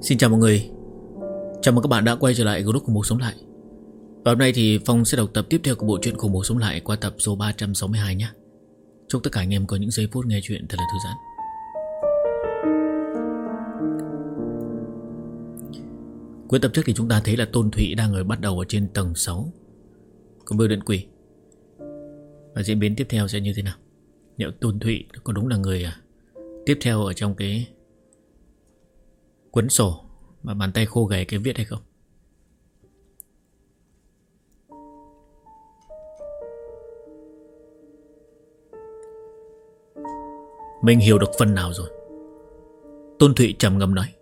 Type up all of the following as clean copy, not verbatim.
Xin chào mọi người. Chào mừng các bạn đã quay trở lại group Khủng Bố Sống Lại. Và hôm nay thì Phong sẽ đọc tập tiếp theo của bộ truyện Khủng Bố Sống Lại qua tập số 362 nhé. Chúc tất cả anh em có những giây phút nghe chuyện thật là thư giãn. Cuối tập trước thì chúng ta thấy là Tôn Thụy đang bắt đầu ở trên tầng 6 của bưu điện quỷ. Và diễn biến tiếp theo sẽ như thế nào? Liệu Tôn Thụy có đúng là người tiếp theo ở trong cái cuốn sổ mà bàn tay khô gầy cái viết hay không? Mình hiểu được phần nào rồi, Tôn Thụy trầm ngâm nói.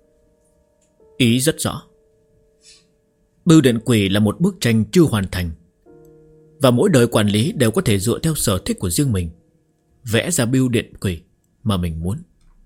Ý rất rõ. Bưu điện quỷ là một bức tranh chưa hoàn thành, và mỗi đời quản lý đều có thể dựa theo sở thích của riêng mình vẽ ra bưu điện quỷ mà mình muốn.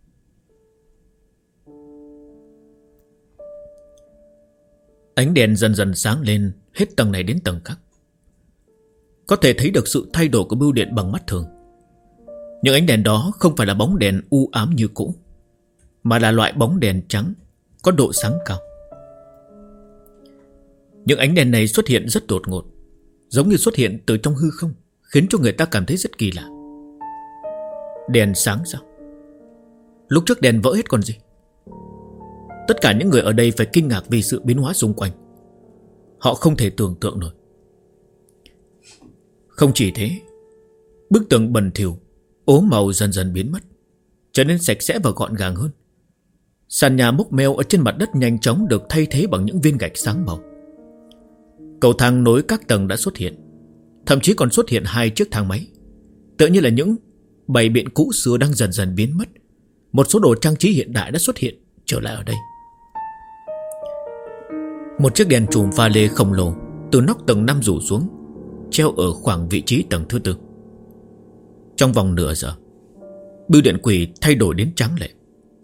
Ánh đèn dần dần sáng lên hết tầng này đến tầng khác. Có thể thấy được sự thay đổi của bưu điện bằng mắt thường. Những ánh đèn đó không phải là bóng đèn u ám như cũ, mà là loại bóng đèn trắng có độ sáng cao. Những ánh đèn này xuất hiện rất đột ngột, giống như xuất hiện từ trong hư không, khiến cho người ta cảm thấy rất kỳ lạ. Đèn sáng sao? Lúc trước đèn vỡ hết còn gì. Tất cả những người ở đây phải kinh ngạc vì sự biến hóa xung quanh. Họ không thể tưởng tượng nổi. Không chỉ thế, bức tường bẩn thỉu, ố màu dần dần biến mất, trở nên sạch sẽ và gọn gàng hơn. Sàn nhà mốc meo ở trên mặt đất nhanh chóng được thay thế bằng những viên gạch sáng màu. Cầu thang nối các tầng đã xuất hiện, thậm chí còn xuất hiện 2 chiếc thang máy, tựa như là những bày biện cũ xưa đang dần dần biến mất. Một số đồ trang trí hiện đại đã xuất hiện trở lại ở đây. Một chiếc đèn chùm pha lê khổng lồ từ nóc tầng 5 rủ xuống, treo ở khoảng vị trí tầng thứ 4. Trong vòng nửa giờ, bưu điện quỷ thay đổi đến trắng lệ.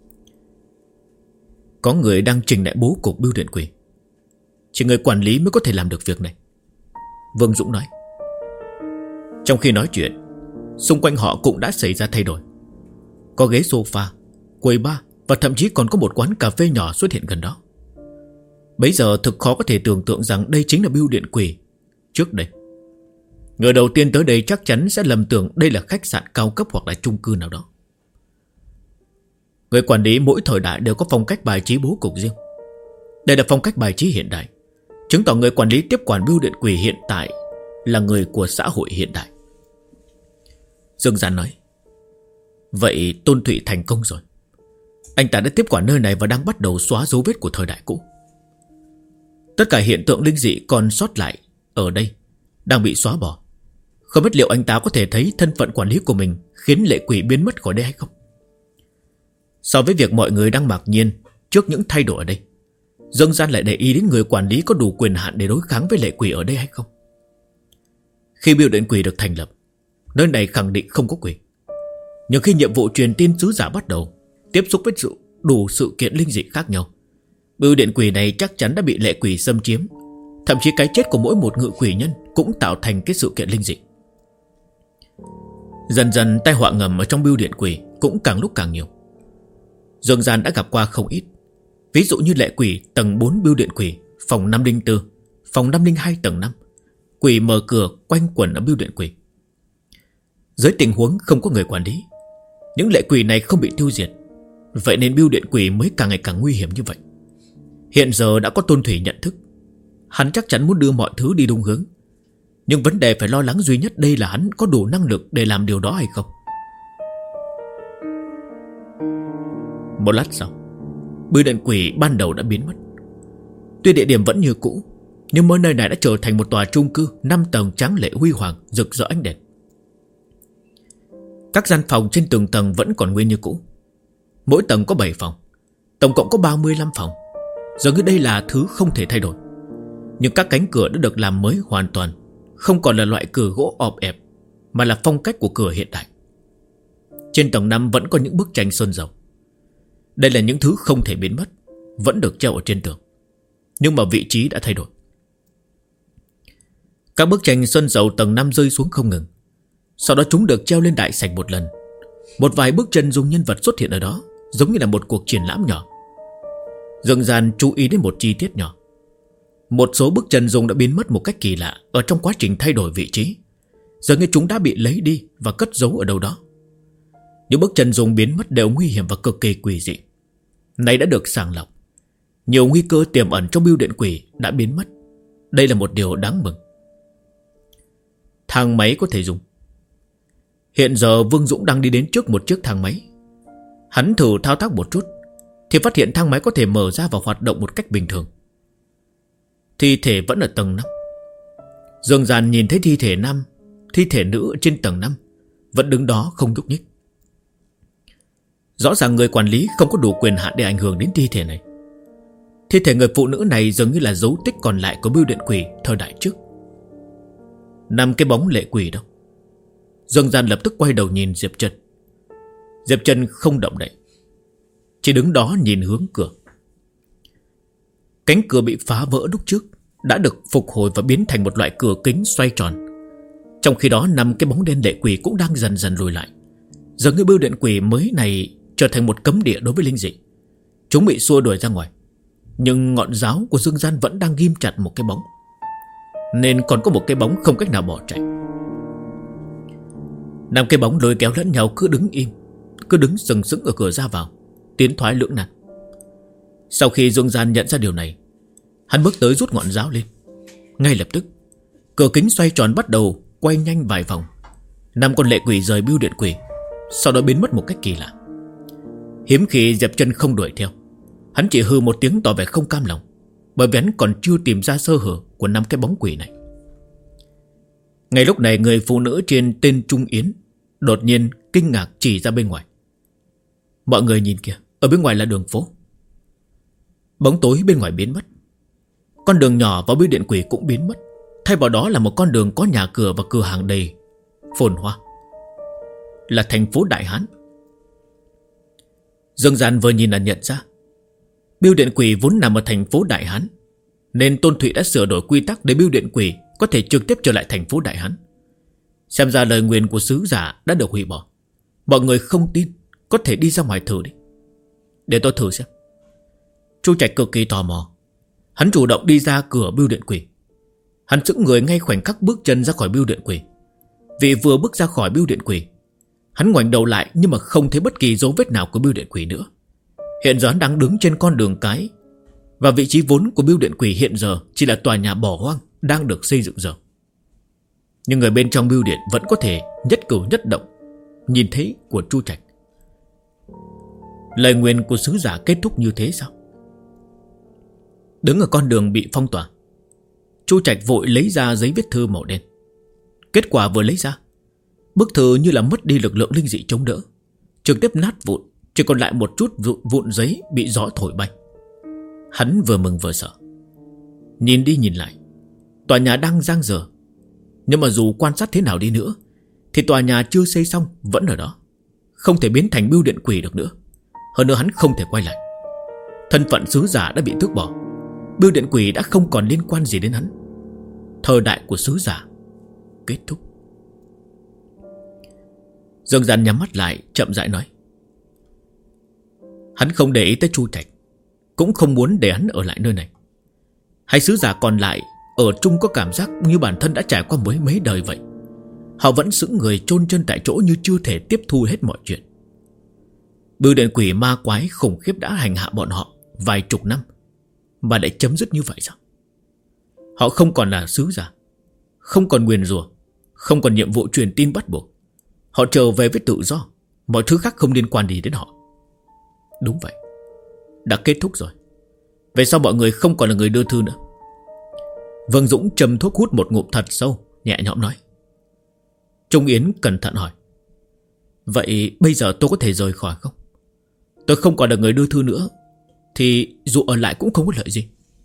Có người đang trình lại bố cục bưu điện quỷ. Chỉ người quản lý mới có thể làm được việc này, Vương Dũng nói. Trong khi nói chuyện, xung quanh họ cũng đã xảy ra thay đổi. Có ghế sofa, quầy bar và thậm chí còn có một quán cà phê nhỏ xuất hiện gần đó. Bấy giờ thực khó có thể tưởng tượng rằng đây chính là bưu điện quỷ trước đây. Người đầu tiên tới đây chắc chắn sẽ lầm tưởng đây là khách sạn cao cấp hoặc là chung cư nào đó. Người quản lý mỗi thời đại đều có phong cách bài trí bố cục riêng. Đây là phong cách bài trí hiện đại, chứng tỏ người quản lý tiếp quản bưu điện quỷ hiện tại là người của xã hội hiện đại. Dương Giản nói. Vậy Tôn Thụy thành công rồi. Anh ta đã tiếp quản nơi này và đang bắt đầu xóa dấu vết của thời đại cũ. Tất cả hiện tượng linh dị còn sót lại ở đây đang bị xóa bỏ. Không biết liệu anh ta có thể thấy thân phận quản lý của mình khiến lệ quỷ biến mất khỏi đây hay không. So với việc mọi người đang ngạc nhiên trước những thay đổi ở đây, Dương Gian lại để ý đến người quản lý có đủ quyền hạn để đối kháng với lệ quỷ ở đây hay không. Khi bưu điện quỷ được thành lập, nơi này khẳng định không có quỷ. Nhưng khi nhiệm vụ truyền tin sứ giả bắt đầu tiếp xúc với đủ sự kiện linh dị khác nhau, bưu điện quỷ này chắc chắn đã bị lệ quỷ xâm chiếm. Thậm chí cái chết của mỗi một ngự quỷ nhân cũng tạo thành cái sự kiện linh dị. Dần dần tai họa ngầm ở trong bưu điện quỷ cũng càng lúc càng nhiều. Dương Gian đã gặp qua không ít. Ví dụ như lệ quỷ tầng 4 bưu điện quỷ, phòng 504, phòng 502 tầng 5. Quỷ mở cửa quanh quẩn ở bưu điện quỷ. Dưới tình huống không có người quản lý, những lệ quỷ này không bị tiêu diệt, vậy nên bưu điện quỷ mới càng ngày càng nguy hiểm như vậy. Hiện giờ đã có Tôn Thủy nhận thức. Hắn chắc chắn muốn đưa mọi thứ đi đúng hướng. Nhưng vấn đề phải lo lắng duy nhất đây là hắn có đủ năng lực để làm điều đó hay không. Một lát sau, bưu điện quỷ ban đầu đã biến mất. Tuy địa điểm vẫn như cũ, nhưng mỗi nơi này đã trở thành một tòa chung cư 5 tầng tráng lệ huy hoàng, rực rỡ ánh đèn. Các gian phòng trên từng tầng vẫn còn nguyên như cũ. Mỗi tầng có 7 phòng, tổng cộng có 35 phòng. Dường như đây là thứ không thể thay đổi. Nhưng các cánh cửa đã được làm mới hoàn toàn, không còn là loại cửa gỗ ọp ẹp, mà là phong cách của cửa hiện đại. Trên tầng 5 vẫn có những bức tranh sơn dầu. Đây là những thứ không thể biến mất, vẫn được treo ở trên tường, nhưng mà vị trí đã thay đổi. Các bức tranh sơn dầu tầng 5 rơi xuống không ngừng. Sau đó chúng được treo lên đại sảnh một lần. Một vài bức chân dung nhân vật xuất hiện ở đó, giống như là một cuộc triển lãm nhỏ. Dương Gian chú ý đến một chi tiết nhỏ. Một số bức chân dung đã biến mất một cách kỳ lạ ở trong quá trình thay đổi vị trí. Giờ như chúng đã bị lấy đi và cất giấu ở đâu đó. Những bức chân dung biến mất đều nguy hiểm và cực kỳ quỷ dị. Này đã được sàng lọc. Nhiều nguy cơ tiềm ẩn trong bưu điện quỷ đã biến mất. Đây là một điều đáng mừng. Thang máy có thể dùng. Hiện giờ Vương Dũng đang đi đến trước một chiếc thang máy. Hắn thử thao tác một chút thì phát hiện thang máy có thể mở ra và hoạt động một cách bình thường. Thi thể vẫn ở tầng 5. Dương Gian nhìn thấy thi thể nam, thi thể nữ trên tầng 5 vẫn đứng đó không nhúc nhích. Rõ ràng người quản lý không có đủ quyền hạn để ảnh hưởng đến thi thể này. Thi thể người phụ nữ này dường như là dấu tích còn lại của bưu điện quỷ thời đại trước. 5 cái bóng lệ quỷ đâu? Dương Gian lập tức quay đầu nhìn Diệp Trần. Diệp Trần không động đậy, chỉ đứng đó nhìn hướng cửa. Cánh cửa bị phá vỡ lúc trước đã được phục hồi và biến thành một loại cửa kính xoay tròn. Trong khi đó 5 cái bóng đen lệ quỷ cũng đang dần dần lùi lại. Giờ người bưu điện quỷ mới này trở thành một cấm địa đối với linh dị. Chúng bị xua đuổi ra ngoài. Nhưng ngọn giáo của Dương Gian vẫn đang ghim chặt một cái bóng, nên còn có một cái bóng không cách nào bỏ chạy. 5 cái bóng lôi kéo lẫn nhau cứ đứng im, cứ đứng sừng sững ở cửa ra vào, tiến thoái lưỡng nan. Sau khi Dương Gian nhận ra điều này, hắn bước tới rút ngọn giáo lên. Ngay lập tức cửa kính xoay tròn bắt đầu quay nhanh vài vòng. 5 con lệ quỷ rời bưu điện quỷ, sau đó biến mất một cách kỳ lạ. Hiếm khi Diệp Trần không đuổi theo. Hắn chỉ hừ một tiếng tỏ vẻ không cam lòng, bởi vì hắn còn chưa tìm ra sơ hở của 5 cái bóng quỷ này. Ngay lúc này người phụ nữ trên tên Trung Yến đột nhiên kinh ngạc chỉ ra bên ngoài. Mọi người nhìn kìa, ở bên ngoài là đường phố. Bóng tối bên ngoài biến mất. Con đường nhỏ vào bưu điện quỷ cũng biến mất. Thay vào đó là một con đường có nhà cửa và cửa hàng đầy phồn hoa. Là thành phố Đại Hán. Dương Gian vừa nhìn là nhận ra bưu điện quỷ vốn nằm ở thành phố Đại Hán, nên Tôn Thụy đã sửa đổi quy tắc để bưu điện quỷ có thể trực tiếp trở lại thành phố Đại Hán. Xem ra lời nguyền của sứ giả đã được hủy bỏ. Mọi người không tin, có thể đi ra ngoài thử đi. Để tôi thử xem. Chu Trạch cực kỳ tò mò. Hắn chủ động đi ra cửa bưu điện quỷ. Hắn sững người ngay khoảnh khắc bước chân ra khỏi bưu điện quỷ. Vì vừa bước ra khỏi bưu điện quỷ, hắn ngoảnh đầu lại nhưng mà không thấy bất kỳ dấu vết nào của bưu điện quỷ nữa. Hiện giờ hắn đang đứng trên con đường cái, và vị trí vốn của bưu điện quỷ hiện giờ chỉ là tòa nhà bỏ hoang đang được xây dựng giờ. Nhưng người bên trong bưu điện vẫn có thể nhất cử nhất động nhìn thấy của Chu Trạch. Lời nguyền của sứ giả kết thúc như thế sao? Đứng ở con đường bị phong tỏa, Chu Trạch vội lấy ra giấy viết thư màu đen. Kết quả vừa lấy ra, bức thư như là mất đi lực lượng linh dị chống đỡ, trực tiếp nát vụn, chỉ còn lại một chút vụn giấy bị gió thổi bay. Hắn vừa mừng vừa sợ. Nhìn đi nhìn lại, tòa nhà đang dang dở. Nhưng mà dù quan sát thế nào đi nữa thì tòa nhà chưa xây xong vẫn ở đó, không thể biến thành bưu điện quỷ được nữa. Hơn nữa hắn không thể quay lại. Thân phận sứ giả đã bị tước bỏ. Bưu điện quỷ đã không còn liên quan gì đến hắn. Thời đại của sứ giả kết thúc. Dương Gian nhắm mắt lại, chậm rãi nói. Hắn không để ý tới Chu Trạch, cũng không muốn để hắn ở lại nơi này. Hai sứ giả còn lại ở chung có cảm giác như bản thân đã trải qua mấy đời vậy. Họ vẫn sững người chôn chân tại chỗ như chưa thể tiếp thu hết mọi chuyện. Bưu điện quỷ ma quái khủng khiếp đã hành hạ bọn họ vài chục năm, mà lại chấm dứt như vậy sao? Họ không còn là sứ giả, không còn nguyền rủa, không còn nhiệm vụ truyền tin bắt buộc. Họ trở về với tự do. Mọi thứ khác không liên quan gì đến họ. Đúng vậy, đã kết thúc rồi. Về sau mọi người không còn là người đưa thư nữa. Vương Dũng châm thuốc hút một ngụm thật sâu, nhẹ nhõm nói. Trung Yến cẩn thận hỏi. Vậy bây giờ tôi có thể rời khỏi không? Tôi không còn là người đưa thư nữa, thì dù ở lại cũng không có lợi gì.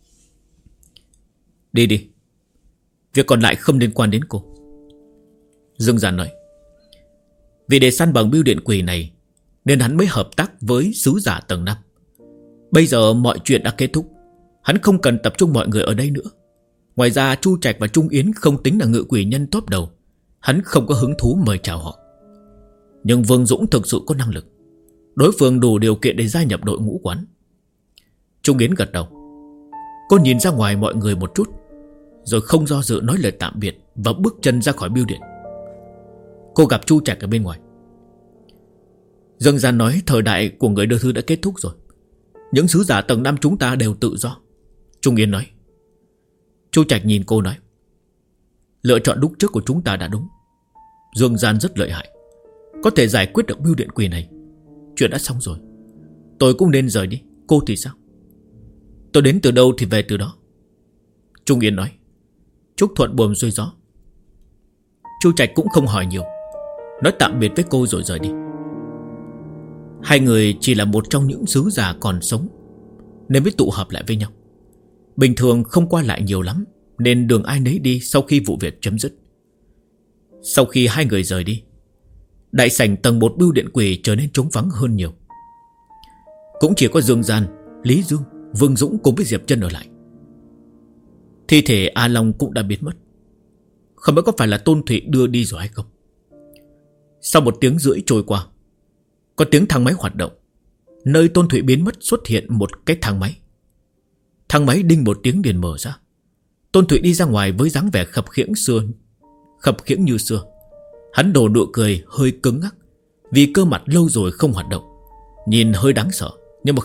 Đi đi, việc còn lại không liên quan đến cô, Dương Gian nói. Vì để săn bằng bưu điện quỷ này nên hắn mới hợp tác với sứ giả tầng 5. Bây giờ mọi chuyện đã kết thúc, hắn không cần tập trung mọi người ở đây nữa. Ngoài ra Chu Trạch và Trung Yến không tính là ngự quỷ nhân top đầu, hắn không có hứng thú mời chào họ. Nhưng Vương Dũng thực sự có năng lực, đối phương đủ điều kiện để gia nhập đội ngũ quán. Trung Yến gật đầu. Cô nhìn ra ngoài mọi người một chút, rồi không do dự nói lời tạm biệt và bước chân ra khỏi bưu điện. Cô gặp Chu Trạch ở bên ngoài. Dương Gian nói thời đại của người đưa thư đã kết thúc rồi. Những sứ giả tầng 5 chúng ta đều tự do. Trung Yến nói. Chu Trạch nhìn cô nói. Lựa chọn lúc trước của chúng ta đã đúng. Dương Gian rất lợi hại, có thể giải quyết được bưu điện quỷ này. Chuyện đã xong rồi, tôi cũng nên rời đi. Cô thì sao? Tôi đến từ đâu thì về từ đó. Trung Yến nói. Chúc thuận buồm xuôi gió. Chu Trạch cũng không hỏi nhiều, nói tạm biệt với cô rồi rời đi. Hai người chỉ là một trong những sứ giả còn sống nên mới tụ hợp lại với nhau. Bình thường không qua lại nhiều lắm, nên đường ai nấy đi sau khi vụ việc chấm dứt. Sau khi hai người rời đi, đại sảnh tầng 1 bưu điện quỷ trở nên trống vắng hơn nhiều. Cũng chỉ có Dương Gian, Lý Dương, Vương Dũng cùng với Diệp Trân ở lại. Thi thể A Long cũng đã biến mất. Không biết có phải là Tôn Thụy đưa đi rồi hay không. Sau 1 tiếng rưỡi trôi qua, có tiếng thang máy hoạt động. Nơi Tôn Thụy biến mất xuất hiện một cái thang máy. Thang máy đinh một tiếng liền mở ra. Tôn Thụy đi ra ngoài với dáng vẻ khập khiễng như xưa. Hắn đổ nụ cười hơi cứng ngắc, vì cơ mặt lâu rồi không hoạt động, nhìn hơi đáng sợ, nhưng mà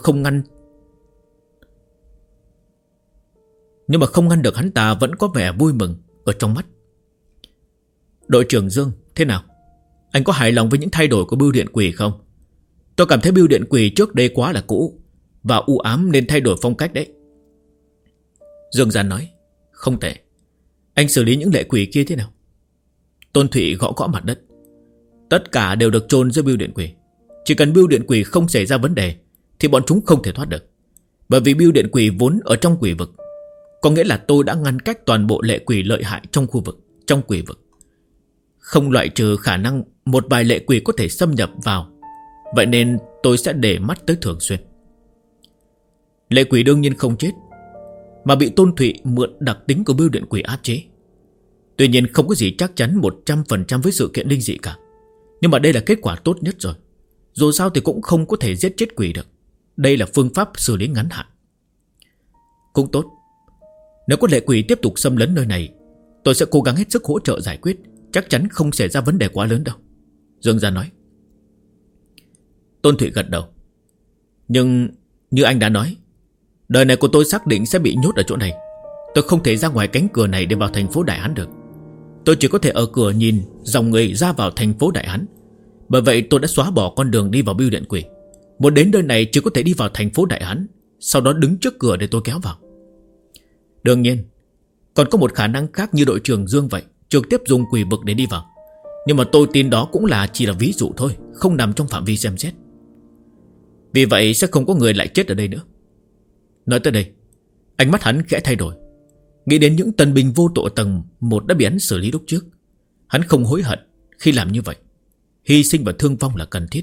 không ngăn được hắn ta vẫn có vẻ vui mừng ở trong mắt. Đội trưởng Dương, thế nào? Anh có hài lòng với những thay đổi của bưu điện quỷ không? Tôi cảm thấy bưu điện quỷ trước đây quá là cũ và u ám nên thay đổi phong cách đấy. Dương Gian nói. Không tệ. Anh xử lý những lệ quỷ kia thế nào? Tôn Thụy gõ gõ mặt đất. Tất cả đều được chôn dưới bưu điện quỷ. Chỉ cần bưu điện quỷ không xảy ra vấn đề thì bọn chúng không thể thoát được. Bởi vì bưu điện quỷ vốn ở trong quỷ vực, có nghĩa là tôi đã ngăn cách toàn bộ lệ quỷ lợi hại trong quỷ vực. Không loại trừ khả năng một vài lệ quỷ có thể xâm nhập vào. Vậy nên tôi sẽ để mắt tới thường xuyên. Lệ quỷ đương nhiên không chết, mà bị Tôn Thụy mượn đặc tính của bưu điện quỷ áp chế. Tuy nhiên không có gì chắc chắn 100% với sự kiện linh dị cả. Nhưng mà đây là kết quả tốt nhất rồi. Dù sao thì cũng không có thể giết chết quỷ được. Đây là phương pháp xử lý ngắn hạn. Cũng tốt. Nếu có lệ quỷ tiếp tục xâm lấn nơi này, tôi sẽ cố gắng hết sức hỗ trợ giải quyết. Chắc chắn không xảy ra vấn đề quá lớn đâu. Dương Gia nói. Tôn Thụy gật đầu. Nhưng như anh đã nói, đời này của tôi xác định sẽ bị nhốt ở chỗ này. Tôi không thể ra ngoài cánh cửa này để vào thành phố Đại Hán được. Tôi chỉ có thể ở cửa nhìn dòng người ra vào thành phố Đại Hán. Bởi vậy tôi đã xóa bỏ con đường đi vào bưu điện quỷ. Muốn đến nơi này chỉ có thể đi vào thành phố Đại Hán, sau đó đứng trước cửa để tôi kéo vào. Đương nhiên còn có một khả năng khác như đội trưởng Dương vậy, trực tiếp dùng quỷ vực để đi vào. Nhưng mà tôi tin đó cũng chỉ là ví dụ thôi, không nằm trong phạm vi xem xét. Vì vậy sẽ không có người lại chết ở đây nữa. Nói tới đây, ánh mắt hắn khẽ thay đổi, nghĩ đến những tân binh vô tội tầng 1 đã bị hắn xử lý lúc trước. Hắn không hối hận khi làm như vậy. Hy sinh và thương vong là cần thiết.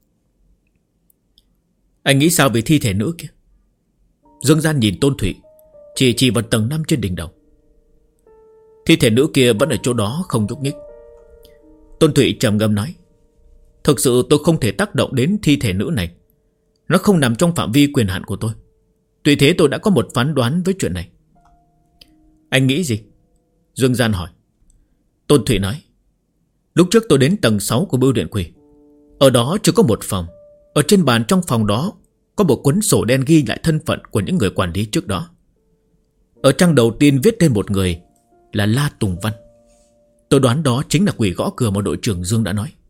Anh nghĩ sao về thi thể nữ kia? Dương Gian nhìn Tôn Thụy, chỉ vào tầng 5 trên đỉnh đầu. Thi thể nữ kia vẫn ở chỗ đó không nhúc nhích. Tôn Thụy trầm ngâm nói. Thực sự tôi không thể tác động đến thi thể nữ này. Nó không nằm trong phạm vi quyền hạn của tôi. Tuy thế tôi đã có một phán đoán với chuyện này. Anh nghĩ gì? Dương Gian hỏi. Tôn Thụy nói. Lúc trước tôi đến tầng 6 của bưu điện quỷ. Ở đó chỉ có một phòng. Ở trên bàn trong phòng đó có một cuốn sổ đen ghi lại thân phận của những người quản lý trước đó. Ở trang đầu tiên viết tên một người là La Tùng Văn. Tôi đoán đó chính là quỷ gõ cửa mà đội trưởng Dương đã nói.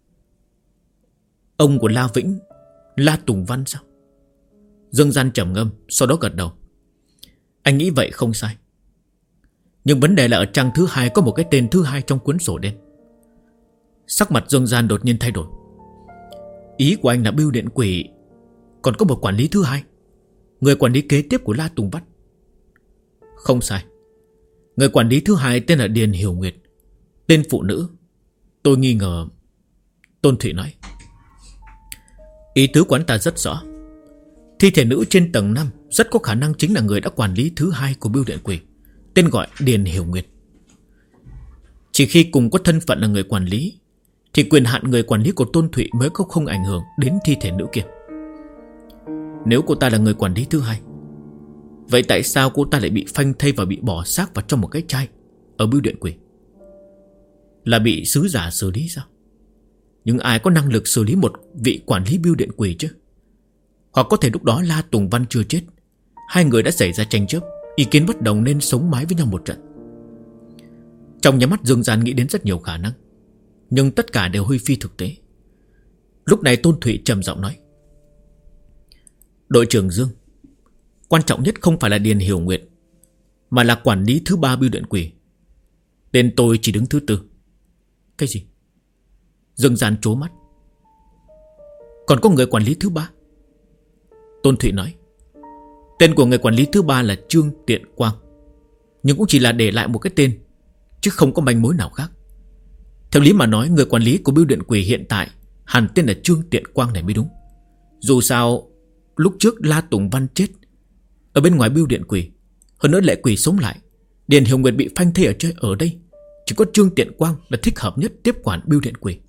Ông của La Vĩnh, La Tùng Văn sao? Dương Gian trầm ngâm, sau đó gật đầu. Anh nghĩ vậy không sai. Nhưng vấn đề là ở trang thứ 2 có một cái tên thứ 2 trong cuốn sổ đen. Sắc mặt Dương Gian đột nhiên thay đổi. Ý của anh là bưu điện quỷ còn có một quản lý thứ 2, người quản lý kế tiếp của La Tùng Văn. Không sai. Người quản lý thứ 2 tên là Điền Hiểu Nguyệt, tên phụ nữ. Tôi nghi ngờ. Tôn Thụy nói. Ý tứ của anh ta rất rõ. Thi thể nữ trên tầng 5 rất có khả năng chính là người đã quản lý thứ 2 của bưu điện quỷ, tên gọi Điền Hiểu Nguyệt. Chỉ khi cùng có thân phận là người quản lý thì quyền hạn người quản lý của Tôn Thụy mới không ảnh hưởng đến thi thể nữ kia. Nếu cô ta là người quản lý thứ 2 Vậy tại sao cô ta lại bị phanh thây và bị bỏ xác vào trong một cái chai ở bưu điện quỷ? Là bị sứ giả xử lý sao? Nhưng ai có năng lực xử lý một vị quản lý bưu điện quỷ chứ? Hoặc có thể lúc đó La Tùng Văn chưa chết, hai người đã xảy ra tranh chấp, ý kiến bất đồng nên sống mái với nhau một trận. Trong nhà mắt Dương Gian nghĩ đến rất nhiều khả năng, nhưng tất cả đều hơi phi thực tế. Lúc này Tôn Thụy trầm giọng nói: Đội trưởng Dương, quan trọng nhất không phải là Điền Hiểu Nguyệt, mà là quản lý thứ 3 bưu điện quỷ. Tên tôi chỉ đứng thứ 4. Cái gì? Dương Gian trố mắt. Còn có người quản lý thứ 3? Tôn Thụy nói: Tên của người quản lý thứ 3 là Trương Tiện Quang, nhưng cũng chỉ là để lại một cái tên, chứ không có manh mối nào khác. Theo lý mà nói, người quản lý của bưu điện quỷ hiện tại hẳn tên là Trương Tiện Quang này mới đúng. Dù sao lúc trước La Tùng Văn chết ở bên ngoài bưu điện quỷ, hơn nữa lệ quỷ sống lại, Điền Hiểu Nguyệt bị phanh thây ở đây, chỉ có Trương Tiện Quang là thích hợp nhất tiếp quản bưu điện quỷ.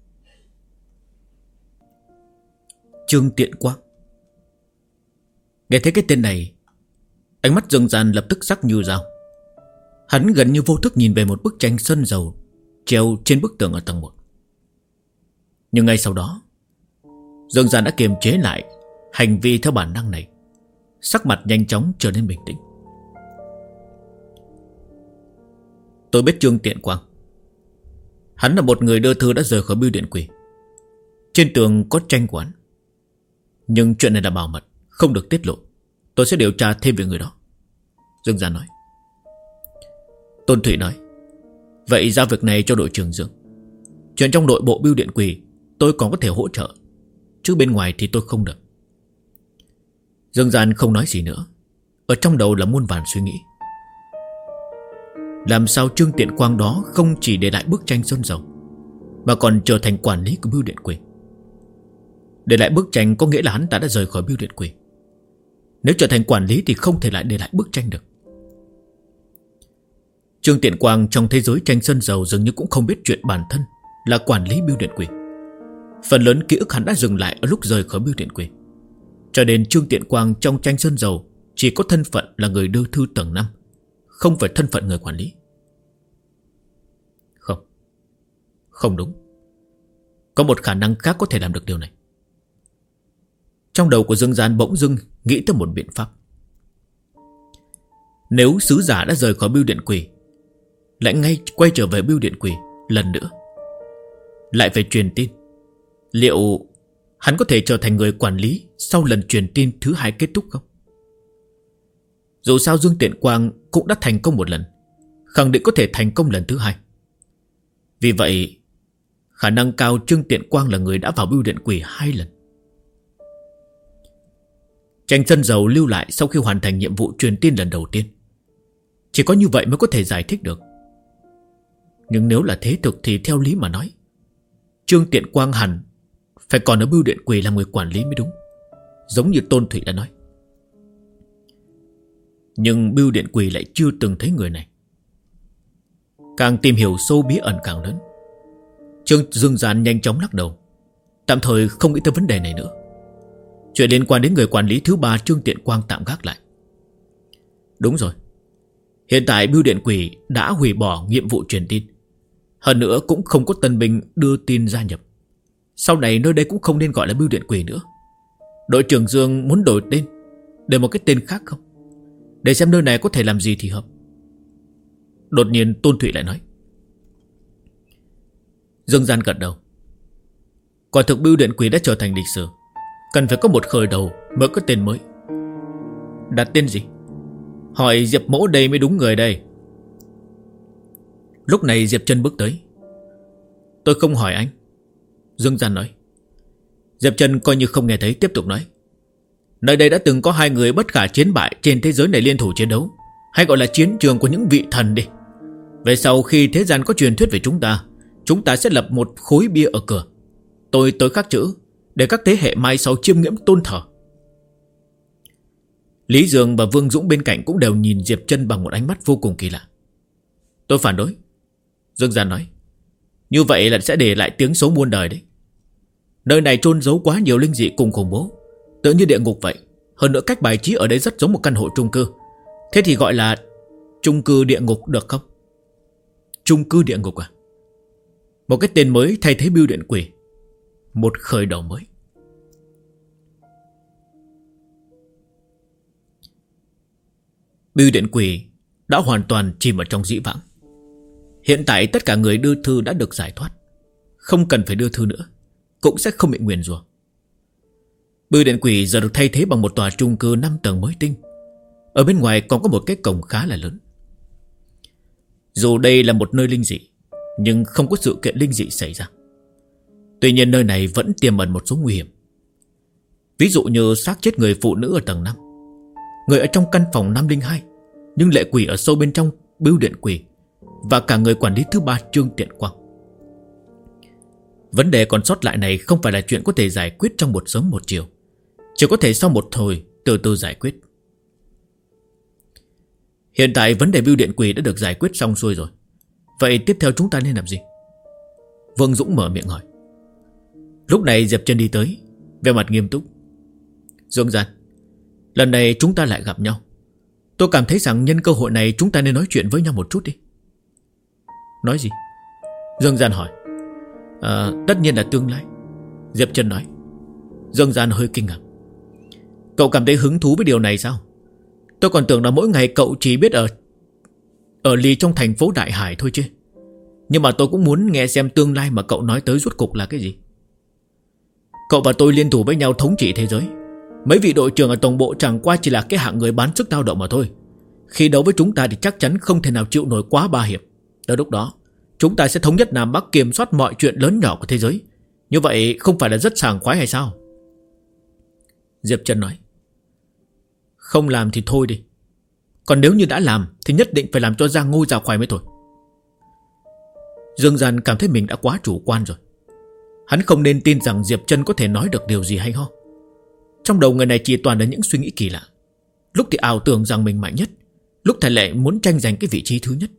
Trương Tiện Quang. Nghe thấy cái tên này, ánh mắt Dương Gian lập tức sắc như dao. Hắn gần như vô thức nhìn về một bức tranh sơn dầu treo trên bức tường ở tầng 1. Nhưng ngay sau đó, Dương Gian đã kiềm chế lại hành vi theo bản năng này, sắc mặt nhanh chóng trở nên bình tĩnh. Tôi biết Trương Tiện Quang. Hắn là một người đưa thư đã rời khỏi bưu điện quỷ. Trên tường có tranh của hắn, nhưng chuyện này là bảo mật, không được tiết lộ. Tôi sẽ điều tra thêm về người đó, Dương Gian nói. Tôn Thụy nói: Vậy giao việc này cho đội trưởng Dương. Chuyện trong nội bộ bưu điện quỷ tôi còn có thể hỗ trợ, chứ bên ngoài thì tôi không được. Dương Gian không nói gì nữa. Ở trong đầu là muôn vàn suy nghĩ. Làm sao Trương Tiện Quang đó không chỉ để lại bức tranh sơn dầu, mà còn trở thành quản lý của bưu điện quỷ? Để lại bức tranh có nghĩa là hắn ta đã rời khỏi bưu điện quỷ. Nếu trở thành quản lý thì không thể lại để lại bức tranh được. Trương Tiện Quang trong thế giới tranh sơn dầu dường như cũng không biết chuyện bản thân là quản lý bưu điện quỷ. Phần lớn ký ức hắn đã dừng lại ở lúc rời khỏi bưu điện quỷ, cho nên Trương Tiện Quang trong tranh sơn dầu chỉ có thân phận là người đưa thư tầng 5, không phải thân phận người quản lý. Không đúng. Có một khả năng khác có thể làm được điều này. Trong đầu của Dương Gian bỗng dưng nghĩ tới một biện pháp. Nếu sứ giả đã rời khỏi bưu điện quỷ, lại ngay quay trở về bưu điện quỷ lần nữa, lại phải truyền tin, liệu hắn có thể trở thành người quản lý sau lần truyền tin thứ 2 kết thúc không? Dù sao Dương Tiện Quang cũng đã thành công một lần, khẳng định có thể thành công lần thứ 2. Vì vậy khả năng cao Trương Tiện Quang là người đã vào bưu điện quỷ 2 lần. Tranh sơn dầu lưu lại sau khi hoàn thành nhiệm vụ truyền tin lần đầu tiên. Chỉ có như vậy mới có thể giải thích được. Nhưng nếu là thế thực thì theo lý mà nói, Trương Tiện Quang hẳn phải còn ở bưu điện quỷ làm người quản lý mới đúng, giống như Tôn Thụy đã nói. Nhưng bưu điện quỷ lại chưa từng thấy người này. Càng tìm hiểu sâu bí ẩn càng lớn. Trương Dương Gian nhanh chóng lắc đầu, tạm thời không nghĩ tới vấn đề này nữa. Chuyện liên quan đến người quản lý thứ 3 Trương Tiện Quang tạm gác lại. Đúng rồi, hiện tại bưu điện quỷ đã hủy bỏ nhiệm vụ truyền tin. Hơn nữa cũng không có tân binh đưa tin gia nhập. Sau này nơi đây cũng không nên gọi là bưu điện quỷ nữa. Đội trưởng Dương muốn đổi tên, để một cái tên khác không? Để xem nơi này có thể làm gì thì hợp. Đột nhiên Tôn Thụy lại nói. Dương Gian gật đầu. Quả thực bưu điện quỷ đã trở thành lịch sử, cần phải có một khởi đầu mới có tên mới. Đặt tên gì? Hỏi Diệp Mỗ đây mới đúng người đây. Lúc này Diệp Trân bước tới. Tôi không hỏi anh, Dương Gian nói. Diệp Trân coi như không nghe thấy, tiếp tục nói. Nơi đây đã từng có 2 người bất khả chiến bại trên thế giới này liên thủ chiến đấu, hay gọi là chiến trường của những vị thần đi. Về sau khi thế gian có truyền thuyết về chúng ta sẽ lập một khối bia ở cửa. Tôi tới khắc chữ để các thế hệ mai sau chiêm ngưỡng tôn thờ. Lý Dương và Vương Dũng bên cạnh cũng đều nhìn Diệp Trân bằng một ánh mắt vô cùng kỳ lạ. Tôi phản đối, Dương Gian nói. Như vậy là sẽ để lại tiếng xấu muôn đời đấy. Nơi này chôn giấu quá nhiều linh dị cùng khủng bố, tự như địa ngục vậy. Hơn nữa cách bài trí ở đây rất giống một căn hộ chung cư. Thế thì gọi là chung cư địa ngục được không? Chung cư địa ngục à? Một cái tên mới thay thế bưu điện quỷ. Một khởi đầu mới. Bưu điện quỷ đã hoàn toàn chìm ở trong dĩ vãng. Hiện tại tất cả người đưa thư đã được giải thoát, không cần phải đưa thư nữa, cũng sẽ không bị nguyền rủa. Bưu điện quỷ giờ được thay thế bằng một tòa chung cư 5 tầng mới tinh. Ở bên ngoài còn có một cái cổng khá là lớn. Dù đây là một nơi linh dị, nhưng không có sự kiện linh dị xảy ra. Tuy nhiên nơi này vẫn tiềm ẩn một số nguy hiểm. Ví dụ như xác chết người phụ nữ ở tầng 5, người ở trong căn phòng 502, nhưng lệ quỷ ở sâu bên trong bưu điện quỷ, và cả người quản lý thứ 3 Trương Tiện Quang. Vấn đề còn sót lại này không phải là chuyện có thể giải quyết trong một sớm một chiều, chỉ có thể sau một hồi từ từ giải quyết. Hiện tại vấn đề bưu điện quỷ đã được giải quyết xong xuôi rồi. Vậy tiếp theo chúng ta nên làm gì? Vương Dũng mở miệng hỏi. Lúc này Diệp Trân đi tới, vẻ mặt nghiêm túc. Dương Gian, lần này chúng ta lại gặp nhau. Tôi cảm thấy rằng nhân cơ hội này chúng ta nên nói chuyện với nhau một chút đi. Nói gì? Dương Gian hỏi. Tất nhiên là tương lai, Diệp Trân nói. Dương Gian hơi kinh ngạc. Cậu cảm thấy hứng thú với điều này sao? Tôi còn tưởng là mỗi ngày cậu chỉ biết ở lì trong thành phố Đại Hải thôi chứ. Nhưng mà tôi cũng muốn nghe xem tương lai mà cậu nói tới rốt cục là cái gì. Cậu và tôi liên thủ với nhau thống trị thế giới. Mấy vị đội trưởng ở tổng bộ chẳng qua chỉ là cái hạng người bán sức lao động mà thôi. Khi đấu với chúng ta thì chắc chắn không thể nào chịu nổi quá 3 hiệp. Đến lúc đó chúng ta sẽ thống nhất Nam Bắc, kiểm soát mọi chuyện lớn nhỏ của thế giới. Như vậy không phải là rất sảng khoái hay sao? Diệp Trân nói. Không làm thì thôi đi, còn nếu như đã làm thì nhất định phải làm cho ra ngôi ra khoai mới thôi. Dương Gian cảm thấy mình đã quá chủ quan rồi. Hắn không nên tin rằng Diệp Trân có thể nói được điều gì hay ho. Trong đầu người này chỉ toàn là những suy nghĩ kỳ lạ. Lúc thì ảo tưởng rằng mình mạnh nhất, lúc thì lại muốn tranh giành cái vị trí thứ nhất.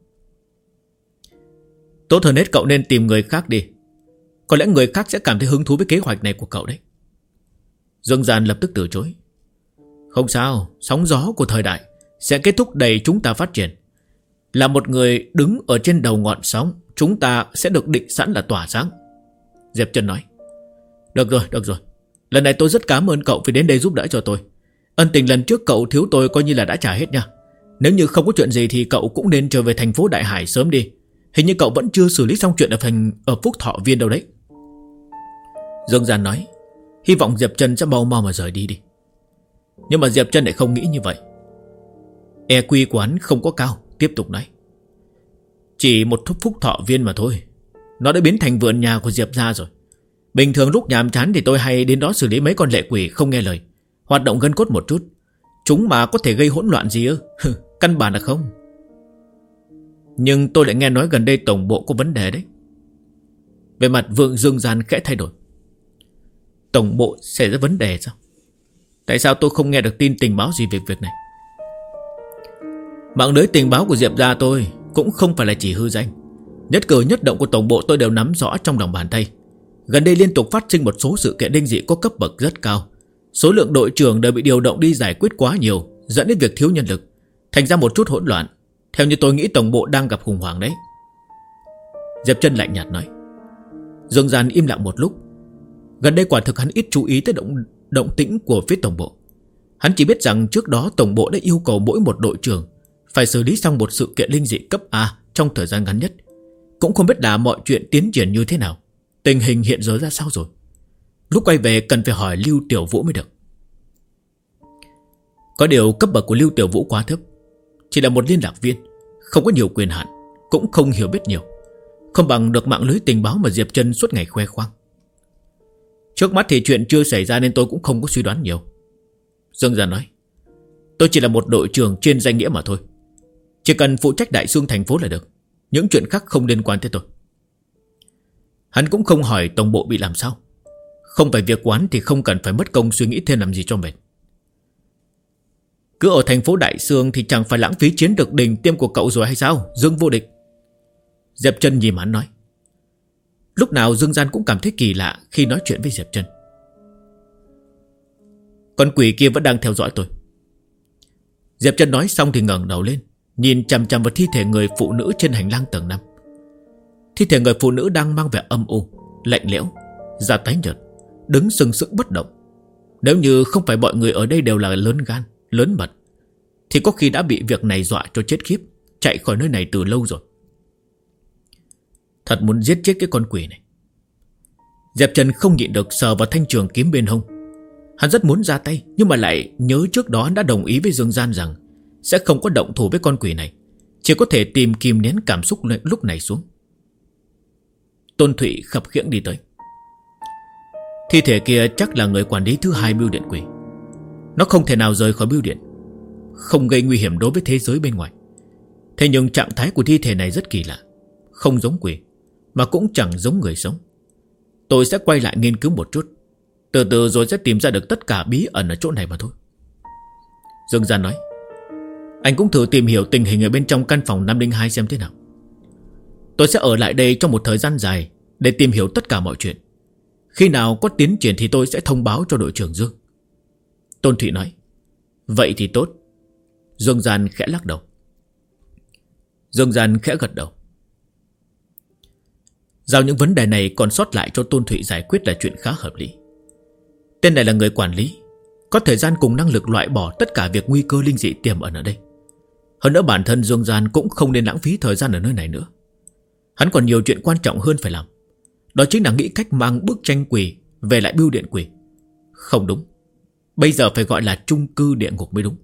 Tốt hơn hết cậu nên tìm người khác đi. Có lẽ người khác sẽ cảm thấy hứng thú với kế hoạch này của cậu đấy. Dương Gian lập tức từ chối. Không sao, sóng gió của thời đại sẽ kết thúc đẩy chúng ta phát triển. Là một người đứng ở trên đầu ngọn sóng, chúng ta sẽ được định sẵn là tỏa sáng. Diệp Trân nói. Được rồi. Lần này tôi rất cảm ơn cậu vì đến đây giúp đỡ cho tôi. Ân tình lần trước cậu thiếu tôi coi như là đã trả hết nha. Nếu như không có chuyện gì thì cậu cũng nên trở về thành phố Đại Hải sớm đi. Hình như cậu vẫn chưa xử lý xong chuyện ở Phúc Thọ Viên đâu đấy. Dương Gian nói. Hy vọng Diệp Trân sẽ mau mà rời đi. Nhưng mà Diệp Trân lại không nghĩ như vậy. EQ của hắn không có cao. Tiếp tục nói. Chỉ một Phúc Thọ Viên mà thôi, nó đã biến thành vườn nhà của Diệp gia rồi. Bình thường lúc nhàm chán thì tôi hay đến đó xử lý mấy con lệ quỷ không nghe lời, hoạt động gân cốt một chút. Chúng mà có thể gây hỗn loạn gì ư? Căn bản là không. Nhưng tôi lại nghe nói gần đây tổng bộ có vấn đề đấy. Về mặt Dương Gian khẽ thay đổi. Tổng bộ xảy ra vấn đề sao? Tại sao tôi không nghe được tin tình báo gì về việc này? Mạng lưới tình báo của Diệp gia tôi cũng không phải là chỉ hư danh. Nhất cử nhất động của tổng bộ tôi đều nắm rõ trong lòng bàn tay. Gần đây liên tục phát sinh một số sự kiện linh dị có cấp bậc rất cao. Số lượng đội trưởng đều bị điều động đi giải quyết quá nhiều, dẫn đến việc thiếu nhân lực, thành ra một chút hỗn loạn. Theo như tôi nghĩ tổng bộ đang gặp khủng hoảng đấy. Diệp Trân lạnh nhạt nói. Dương Gian im lặng một lúc. Gần đây quả thực hắn ít chú ý tới động tĩnh của phía tổng bộ. Hắn chỉ biết rằng trước đó tổng bộ đã yêu cầu mỗi một đội trưởng phải xử lý xong một sự kiện linh dị cấp A trong thời gian ngắn nhất. Cũng không biết là mọi chuyện tiến triển như thế nào, tình hình hiện giờ ra sao rồi. Lúc quay về cần phải hỏi Lưu Tiểu Vũ mới được. Có điều cấp bậc của Lưu Tiểu Vũ quá thấp, chỉ là một liên lạc viên, không có nhiều quyền hạn, cũng không hiểu biết nhiều, không bằng được mạng lưới tình báo mà Diệp Trân suốt ngày khoe khoang. Trước mắt thì chuyện chưa xảy ra nên tôi cũng không có suy đoán nhiều. Dương Gian nói. Tôi chỉ là một đội trưởng trên danh nghĩa mà thôi. Chỉ cần phụ trách đại xương thành phố là được. Những chuyện khác không liên quan tới tôi. Hắn cũng không hỏi tổng bộ bị làm sao. Không phải việc quán thì không cần phải mất công suy nghĩ thêm làm gì cho mệt. Cứ ở thành phố Đại Sương thì chẳng phải lãng phí chiến lược đỉnh tiêm của cậu rồi hay sao, Dương Vô Địch? Diệp Trân nhìn hắn nói. Lúc nào Dương Gian cũng cảm thấy kỳ lạ khi nói chuyện với Diệp Trân. Con quỷ kia vẫn đang theo dõi tôi. Diệp Trần nói xong thì ngẩng đầu lên, nhìn chằm chằm vào thi thể người phụ nữ trên hành lang tầng 5. Thi thể người phụ nữ đang mang vẻ âm u, lạnh lẽo, da tái nhợt, đứng sừng sững bất động. Nếu như không phải mọi người ở đây đều là lớn gan, lớn mật, thì có khi đã bị việc này dọa cho chết khiếp, chạy khỏi nơi này từ lâu rồi. Thật muốn giết chết cái con quỷ này. Diệp Trần không nhịn được sờ vào thanh trường kiếm bên hông. Hắn rất muốn ra tay, nhưng mà lại nhớ trước đó hắn đã đồng ý với Dương Gian rằng sẽ không có động thủ với con quỷ này, chỉ có thể tìm kìm nén cảm xúc lúc này xuống. Tôn Thụy khập khiễng đi tới. Thi thể kia chắc là người quản lý thứ 2 bưu điện quỷ. Nó không thể nào rời khỏi bưu điện, không gây nguy hiểm đối với thế giới bên ngoài. Thế nhưng trạng thái của thi thể này rất kỳ lạ, không giống quỷ, mà cũng chẳng giống người sống. Tôi sẽ quay lại nghiên cứu một chút, từ từ rồi sẽ tìm ra được tất cả bí ẩn ở chỗ này mà thôi. Dương Gian nói, anh cũng thử tìm hiểu tình hình ở bên trong căn phòng 502 xem thế nào. Tôi sẽ ở lại đây trong một thời gian dài để tìm hiểu tất cả mọi chuyện. Khi nào có tiến triển thì tôi sẽ thông báo cho đội trưởng Dương. Tôn Thụy nói, vậy thì tốt. Dương Gian khẽ lắc đầu. Dương Gian khẽ gật đầu. Giao những vấn đề này còn sót lại cho Tôn Thụy giải quyết là chuyện khá hợp lý. Tên này là người quản lý, có thời gian cùng năng lực loại bỏ tất cả việc nguy cơ linh dị tiềm ẩn ở đây. Hơn nữa bản thân Dương Gian cũng không nên lãng phí thời gian ở nơi này nữa. Hắn còn nhiều chuyện quan trọng hơn phải làm. Đó chính là nghĩ cách mang bức tranh quỷ về lại bưu điện quỷ. Không đúng, bây giờ phải gọi là chung cư địa ngục mới đúng.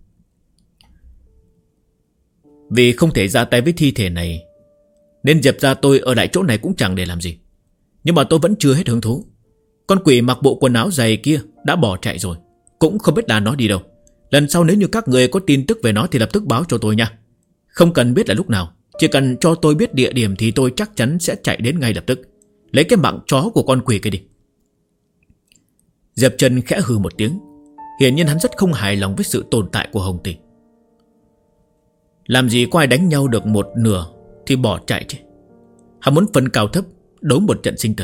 Vì không thể ra tay với thi thể này nên Diệp ra tôi ở lại chỗ này cũng chẳng để làm gì. Nhưng mà tôi vẫn chưa hết hứng thú. Con quỷ mặc bộ quần áo dày kia đã bỏ chạy rồi, cũng không biết là nó đi đâu. Lần sau nếu như các người có tin tức về nó thì lập tức báo cho tôi nha. Không cần biết là lúc nào, chỉ cần cho tôi biết địa điểm thì tôi chắc chắn sẽ chạy đến ngay lập tức, lấy cái mạng chó của con quỷ kia đi. Diệp Trần khẽ hừ một tiếng. Hiển nhiên hắn rất không hài lòng với sự tồn tại của Hồng Tỷ. Làm gì có ai đánh nhau được một nửa thì bỏ chạy chứ. Hắn muốn phân cao thấp, đấu một trận sinh tử.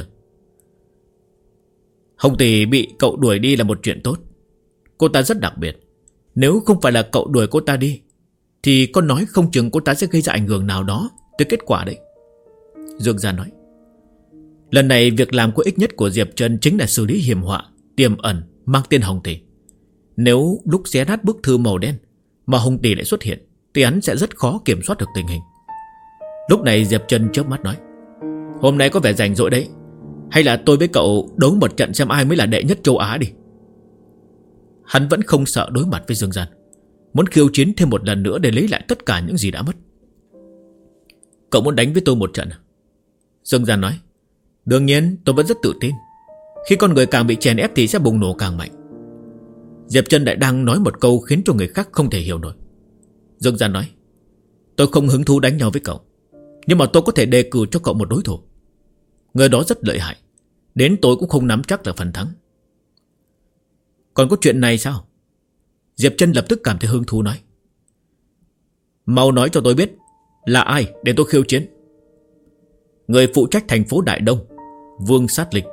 Hồng Tỷ bị cậu đuổi đi là một chuyện tốt. Cô ta rất đặc biệt. Nếu không phải là cậu đuổi cô ta đi thì con nói không chừng cô ta sẽ gây ra ảnh hưởng nào đó tới kết quả đấy. Dương Gia nói, lần này việc làm có ích nhất của Diệp Trần chính là xử lý hiểm họa tiềm ẩn mang tên Hồng Tỷ. Nếu lúc xé nát bức thư màu đen mà Hồng Tỷ lại xuất hiện thì hắn sẽ rất khó kiểm soát được tình hình. Lúc này Diệp Trần chớp mắt nói, hôm nay có vẻ rảnh rỗi đấy, hay là tôi với cậu đấu một trận xem ai mới là đệ nhất châu Á đi. Hắn vẫn không sợ đối mặt với Dương Gian, muốn khiêu chiến thêm một lần nữa để lấy lại tất cả những gì đã mất. Cậu muốn đánh với tôi một trận à? Dương Gian nói, đương nhiên tôi vẫn rất tự tin. Khi con người càng bị chèn ép thì sẽ bùng nổ càng mạnh. Diệp Trần lại đang nói một câu khiến cho người khác không thể hiểu nổi. Dương Gian nói, tôi không hứng thú đánh nhau với cậu, nhưng mà tôi có thể đề cử cho cậu một đối thủ. Người đó rất lợi hại, đến tôi cũng không nắm chắc là phần thắng. Còn có chuyện này sao? Diệp Trần lập tức cảm thấy hứng thú nói, mau nói cho tôi biết là ai để tôi khiêu chiến. Người phụ trách thành phố Đại Đông, Vương Sát Linh.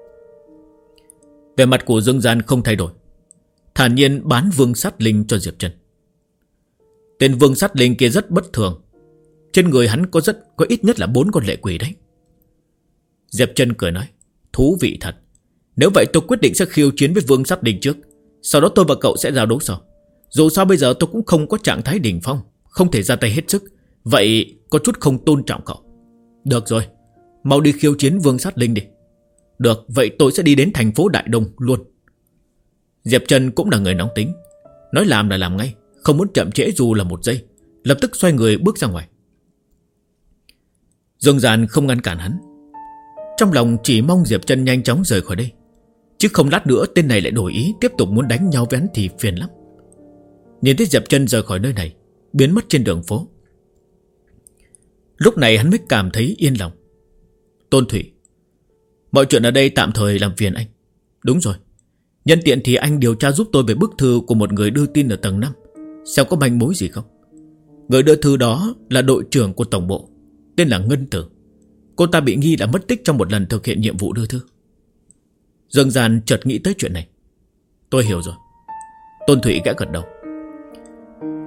Vẻ mặt của Dương Gian không thay đổi, thản nhiên bán Vương Sát Linh cho Diệp Trần. Tên Vương Sát Linh kia rất bất thường, trên người hắn có ít nhất là 4 con lệ quỷ đấy. Diệp Trần cười nói, thú vị thật. Nếu vậy tôi quyết định sẽ khiêu chiến với Vương Sát Linh trước, sau đó tôi và cậu sẽ giao đấu sau. Dù sao bây giờ tôi cũng không có trạng thái đỉnh phong, không thể ra tay hết sức, vậy có chút không tôn trọng cậu. Được rồi, mau đi khiêu chiến Vương Sát Linh đi. Được, vậy tôi sẽ đi đến thành phố Đại Đông luôn. Diệp Trần cũng là người nóng tính, nói làm là làm ngay, không muốn chậm trễ dù là một giây, lập tức xoay người bước ra ngoài. Dương Gian không ngăn cản hắn, trong lòng chỉ mong Diệp Trần nhanh chóng rời khỏi đây, chứ không lát nữa tên này lại đổi ý tiếp tục muốn đánh nhau với hắn thì phiền lắm. Nhìn thấy Diệp Trần rời khỏi nơi này, biến mất trên đường phố, lúc này hắn mới cảm thấy yên lòng. Tôn Thụy, mọi chuyện ở đây tạm thời làm phiền anh. Đúng rồi, nhân tiện thì anh điều tra giúp tôi về bức thư của một người đưa tin ở tầng 5, xem có manh mối gì không. Người đưa thư đó là đội trưởng của tổng bộ, tên là Ngân Tử. Cô ta bị nghi là mất tích trong một lần thực hiện nhiệm vụ đưa thư. Dương Gian chợt nghĩ tới chuyện này. Tôi hiểu rồi. Tôn Thụy gã gật đầu.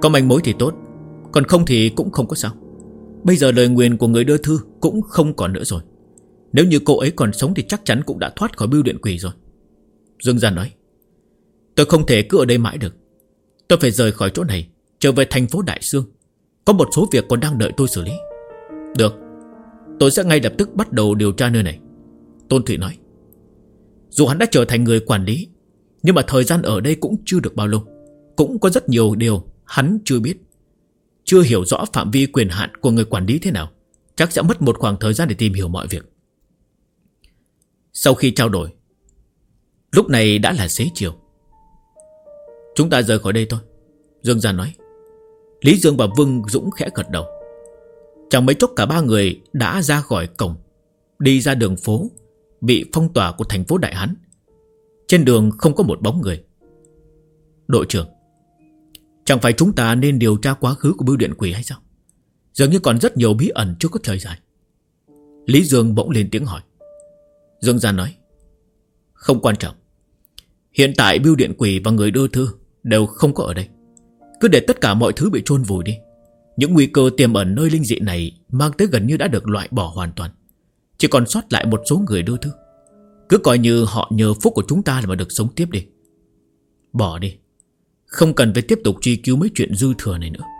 Có manh mối thì tốt, còn không thì cũng không có sao. Bây giờ lời nguyền của người đưa thư cũng không còn nữa rồi. Nếu như cô ấy còn sống thì chắc chắn cũng đã thoát khỏi bưu điện quỷ rồi. Dương Gian nói: Tôi không thể cứ ở đây mãi được. Tôi phải rời khỏi chỗ này, trở về thành phố Đại Sương. Có một số việc còn đang đợi tôi xử lý. Được, tôi sẽ ngay lập tức bắt đầu điều tra nơi này, Tôn Thụy nói. Dù hắn đã trở thành người quản lý, nhưng mà thời gian ở đây cũng chưa được bao lâu. Cũng có rất nhiều điều hắn chưa biết, chưa hiểu rõ phạm vi quyền hạn của người quản lý thế nào. Chắc sẽ mất một khoảng thời gian để tìm hiểu mọi việc. Sau khi trao đổi, lúc này đã là xế chiều. Chúng ta rời khỏi đây thôi, Dương Gia nói. Lý Dương và Vương Dũng khẽ gật đầu. Chẳng mấy chốc cả ba người đã ra khỏi cổng, đi ra đường phố bị phong tỏa của thành phố Đại Hán. Trên đường không có một bóng người. Đội trưởng, chẳng phải chúng ta nên điều tra quá khứ của bưu điện quỷ hay sao? Dường như còn rất nhiều bí ẩn chưa có lời giải. Lý Dương bỗng lên tiếng hỏi. Dương Gia nói: Không quan trọng. Hiện tại bưu điện quỷ và người đưa thư đều không có ở đây. Cứ để tất cả mọi thứ bị chôn vùi đi. Những nguy cơ tiềm ẩn nơi linh dị này mang tới gần như đã được loại bỏ hoàn toàn. Chỉ còn sót lại một số người đưa thư. Cứ coi như họ nhờ phúc của chúng ta mà được sống tiếp đi. Bỏ đi, không cần phải tiếp tục truy cứu mấy chuyện dư thừa này nữa.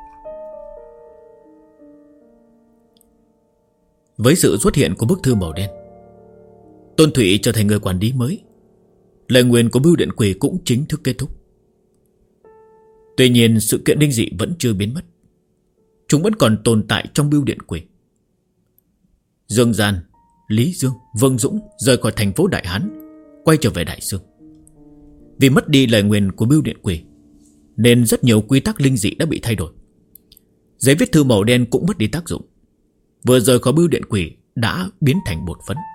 Với sự xuất hiện của bức thư màu đen, Tôn Thụy trở thành người quản lý mới. Lời nguyền của bưu điện quỷ cũng chính thức kết thúc. Tuy nhiên sự kiện linh dị vẫn chưa biến mất. Chúng vẫn còn tồn tại trong bưu điện quỷ. Dương Gian, Lý Dương, Vương Dũng rời khỏi thành phố Đại Hán, quay trở về Đại Sương. Vì mất đi lời nguyền của bưu điện quỷ nên rất nhiều quy tắc linh dị đã bị thay đổi. Giấy viết thư màu đen cũng mất đi tác dụng. Vừa rời khỏi bưu điện quỷ đã biến thành bột phấn.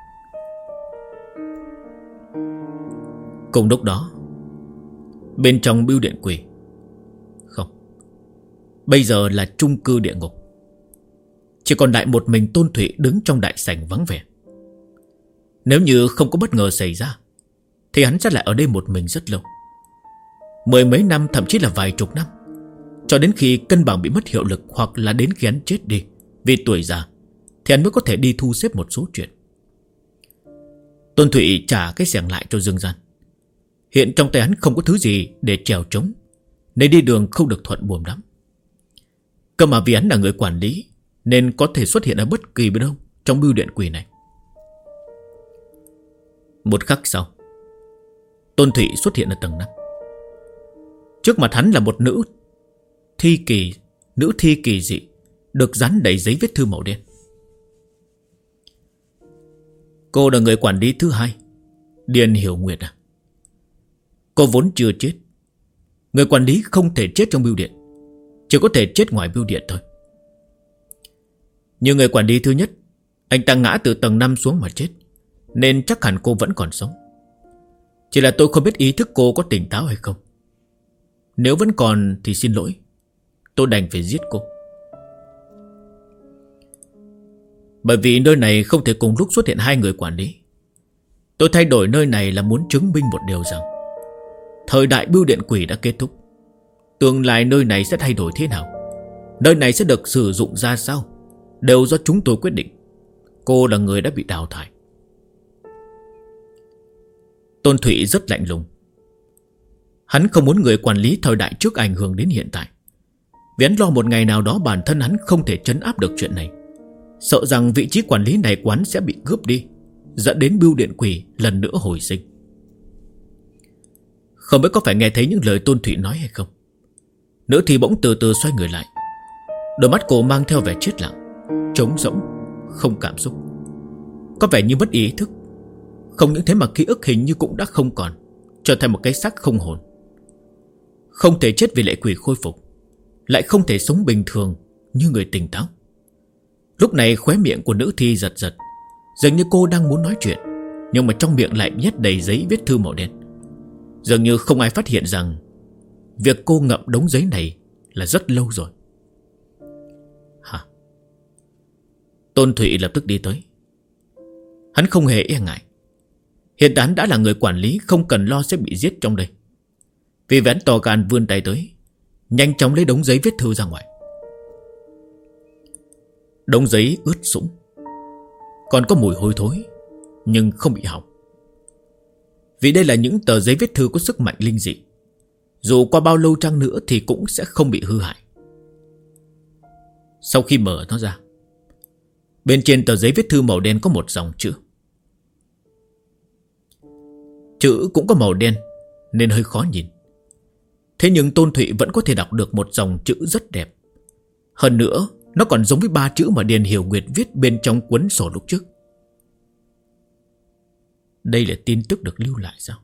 Cùng lúc đó, bên trong bưu điện quỷ, không, bây giờ là chung cư địa ngục. Chỉ còn lại một mình Tôn Thụy đứng trong đại sảnh vắng vẻ. Nếu như không có bất ngờ xảy ra thì hắn sẽ lại ở đây một mình rất lâu. Mười mấy năm, thậm chí là vài chục năm, cho đến khi cân bằng bị mất hiệu lực, hoặc là đến khi hắn chết đi vì tuổi già, thì hắn mới có thể đi thu xếp một số chuyện. Tôn Thụy trả cái xẻng lại cho Dương Gian. Hiện trong tay hắn không có thứ gì để chèo trống, nên đi đường không được thuận buồm lắm. Cơ mà vì hắn là người quản lý nên có thể xuất hiện ở bất kỳ bên đâu trong bưu điện quỷ này. Một khắc sau, Tôn Thụy xuất hiện ở tầng 5. Trước mặt hắn là một nữ thi kỳ dị, được dán đầy giấy viết thư màu đen. Cô là người quản lý thứ hai, Điền Hiểu Nguyệt à? Cô vốn chưa chết. Người quản lý không thể chết trong bưu điện, chỉ có thể chết ngoài bưu điện thôi. Như người quản lý thứ nhất, anh ta ngã từ tầng 5 xuống mà chết, nên chắc hẳn cô vẫn còn sống. Chỉ là tôi không biết ý thức cô có tỉnh táo hay không. Nếu vẫn còn thì xin lỗi, tôi đành phải giết cô. Bởi vì nơi này không thể cùng lúc xuất hiện hai người quản lý, tôi thay đổi nơi này là muốn chứng minh một điều rằng thời đại bưu điện quỷ đã kết thúc. Tương lai nơi này sẽ thay đổi thế nào, nơi này sẽ được sử dụng ra sao, đều do chúng tôi quyết định. Cô là người đã bị đào thải. Tôn Thụy rất lạnh lùng. Hắn không muốn người quản lý thời đại trước ảnh hưởng đến hiện tại, vì hắn lo một ngày nào đó bản thân hắn không thể trấn áp được chuyện này, sợ rằng vị trí quản lý này quán sẽ bị cướp đi, dẫn đến bưu điện quỷ lần nữa hồi sinh. Không biết có phải nghe thấy những lời Tôn Thụy nói hay không, nữ thì bỗng từ từ xoay người lại. Đôi mắt cô mang theo vẻ chết lặng, trống rỗng, không cảm xúc, có vẻ như mất ý thức. Không những thế mà ký ức hình như cũng đã không còn, trở thành một cái xác không hồn. Không thể chết vì lệ quỷ khôi phục, lại không thể sống bình thường như người tỉnh táo. Lúc này khóe miệng của nữ thi giật giật, dường như cô đang muốn nói chuyện, nhưng mà trong miệng lại nhét đầy giấy viết thư màu đen. Dường như không ai phát hiện rằng việc cô ngậm đống giấy này là rất lâu rồi. Hả? Tôn Thụy lập tức đi tới. Hắn không hề e ngại. Hiện tại hắn đã là người quản lý, không cần lo sẽ bị giết trong đây. Vì vén to gan vươn tay tới, nhanh chóng lấy đống giấy viết thư ra ngoài. Đống giấy ướt sũng, còn có mùi hôi thối, nhưng không bị hỏng. Vì đây là những tờ giấy viết thư có sức mạnh linh dị, dù qua bao lâu chăng nữa thì cũng sẽ không bị hư hại. Sau khi mở nó ra, bên trên tờ giấy viết thư màu đen có một dòng chữ. Chữ cũng có màu đen nên hơi khó nhìn. Thế nhưng Tôn Thụy vẫn có thể đọc được một dòng chữ rất đẹp. Hơn nữa, nó còn giống với 3 chữ mà Điền Hiểu Nguyệt viết bên trong cuốn sổ lúc trước. Đây là tin tức được lưu lại sao?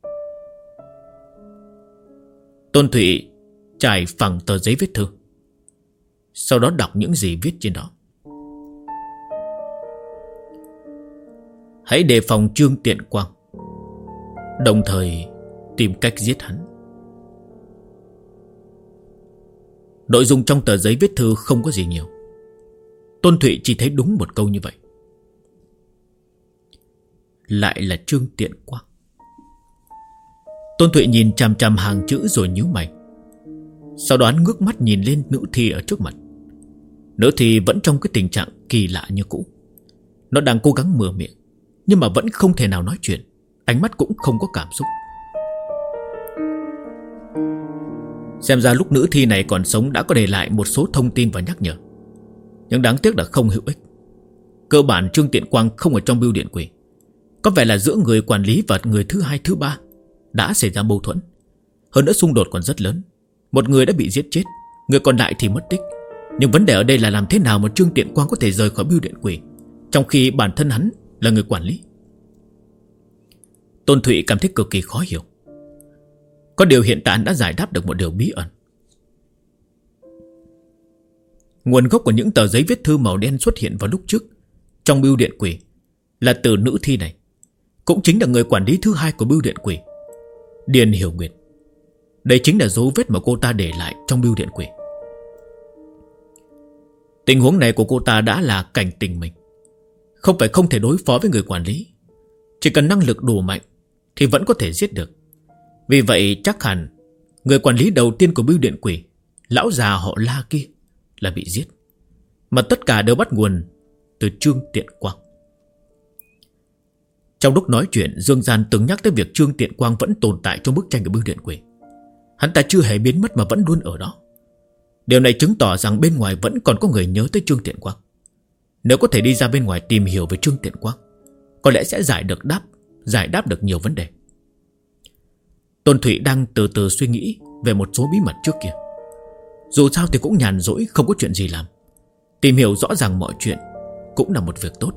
Tôn Thụy trải phẳng tờ giấy viết thư, sau đó đọc những gì viết trên đó. Hãy đề phòng Trương Tiện Quang, đồng thời tìm cách giết hắn. Nội dung trong tờ giấy viết thư không có gì nhiều. Tôn Thụy chỉ thấy đúng một câu như vậy. Lại là Trương Tiện Quang. Tôn Thụy nhìn chằm chằm hàng chữ rồi nhíu mày. Sau đó hắn ngước mắt nhìn lên nữ thi ở trước mặt. Nữ thi vẫn trong cái tình trạng kỳ lạ như cũ. Nó đang cố gắng mở miệng, nhưng mà vẫn không thể nào nói chuyện. Ánh mắt cũng không có cảm xúc. Xem ra lúc nữ thi này còn sống đã có để lại một số thông tin và nhắc nhở, nhưng đáng tiếc là không hữu ích. Cơ bản Trương Tiện Quang không ở trong bưu điện quỷ. Có vẻ là giữa người quản lý và người thứ hai thứ ba đã xảy ra mâu thuẫn. Hơn nữa xung đột còn rất lớn. Một người đã bị giết chết, người còn lại thì mất tích. Nhưng vấn đề ở đây là làm thế nào mà Trương Tiện Quang có thể rời khỏi bưu điện quỷ, trong khi bản thân hắn là người quản lý. Tôn Thụy cảm thấy cực kỳ khó hiểu. Có điều hiện tại đã giải đáp được một điều bí ẩn. Nguồn gốc của những tờ giấy viết thư màu đen xuất hiện vào lúc trước trong bưu điện quỷ là từ nữ thi này, cũng chính là người quản lý thứ hai của bưu điện quỷ, Điền Hiểu Nguyệt. Đây chính là dấu vết mà cô ta để lại trong bưu điện quỷ. Tình huống này của cô ta đã là cảnh tỉnh mình. Không phải không thể đối phó với người quản lý, chỉ cần năng lực đủ mạnh thì vẫn có thể giết được. Vì vậy chắc hẳn người quản lý đầu tiên của bưu điện quỷ, lão già họ La kia, là bị giết. Mà tất cả đều bắt nguồn từ Trương Tiện Quang. Trong lúc nói chuyện, Dương Gian từng nhắc tới việc Trương Tiện Quang vẫn tồn tại trong bức tranh của bưu điện quỷ. Hắn ta chưa hề biến mất mà vẫn luôn ở đó. Điều này chứng tỏ rằng bên ngoài vẫn còn có người nhớ tới Trương Tiện Quang. Nếu có thể đi ra bên ngoài tìm hiểu về Trương Tiện Quang, có lẽ sẽ giải đáp được nhiều vấn đề. Tôn Thụy đang từ từ suy nghĩ về một số bí mật trước kia. Dù sao thì cũng nhàn rỗi, không có chuyện gì làm. Tìm hiểu rõ ràng mọi chuyện cũng là một việc tốt.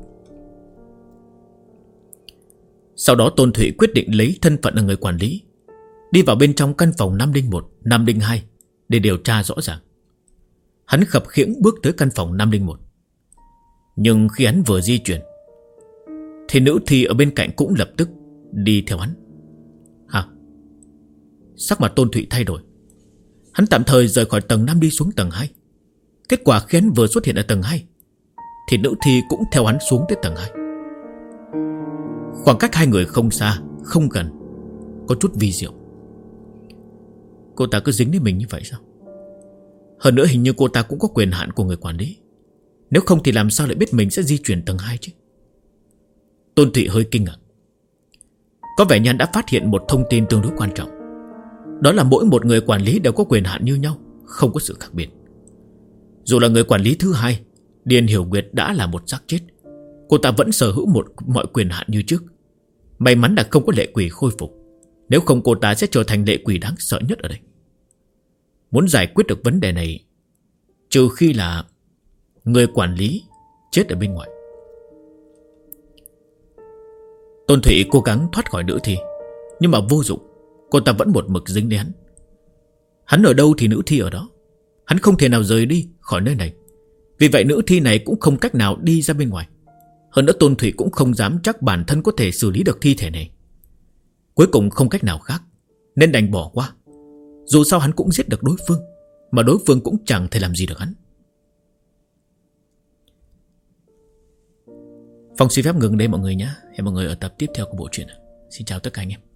Sau đó Tôn Thụy quyết định lấy thân phận là người quản lý, đi vào bên trong căn phòng 501, 502 để điều tra rõ ràng. Hắn khập khiễng bước tới căn phòng 501. Nhưng khi hắn vừa di chuyển thì nữ thi ở bên cạnh cũng lập tức đi theo hắn. Hả? Sắc mặt Tôn Thụy thay đổi. Hắn tạm thời rời khỏi tầng 5 đi xuống tầng 2. Kết quả khi hắn vừa xuất hiện ở tầng 2 thì nữ thi cũng theo hắn xuống tới tầng 2. Khoảng cách hai người không xa, không gần, có chút vi diệu. Cô ta cứ dính đến mình như vậy sao? Hơn nữa hình như cô ta cũng có quyền hạn của người quản lý. Nếu không thì làm sao lại biết mình sẽ di chuyển tầng 2 chứ? Tôn Thụy hơi kinh ngạc. Có vẻ như hắn đã phát hiện một thông tin tương đối quan trọng. Đó là mỗi một người quản lý đều có quyền hạn như nhau, không có sự khác biệt. Dù là người quản lý thứ hai, Điền Hiểu Nguyệt đã là một xác chết, cô ta vẫn sở hữu mọi quyền hạn như trước. May mắn là không có lệ quỷ khôi phục, nếu không cô ta sẽ trở thành lệ quỷ đáng sợ nhất ở đây. Muốn giải quyết được vấn đề này, trừ khi là người quản lý chết ở bên ngoài. Tôn Thụy cố gắng thoát khỏi nữ thi, nhưng mà vô dụng. Cô ta vẫn một mực dính đến hắn. Hắn ở đâu thì nữ thi ở đó. Hắn không thể nào rời đi khỏi nơi này. Vì vậy nữ thi này cũng không cách nào đi ra bên ngoài. Hơn nữa Tôn Thụy cũng không dám chắc bản thân có thể xử lý được thi thể này. Cuối cùng không cách nào khác nên đành bỏ qua. Dù sao hắn cũng giết được đối phương, mà đối phương cũng chẳng thể làm gì được hắn. Phong xin phép ngừng đây mọi người nhé. Hẹn mọi người ở tập tiếp theo của bộ truyện. Xin chào tất cả anh em.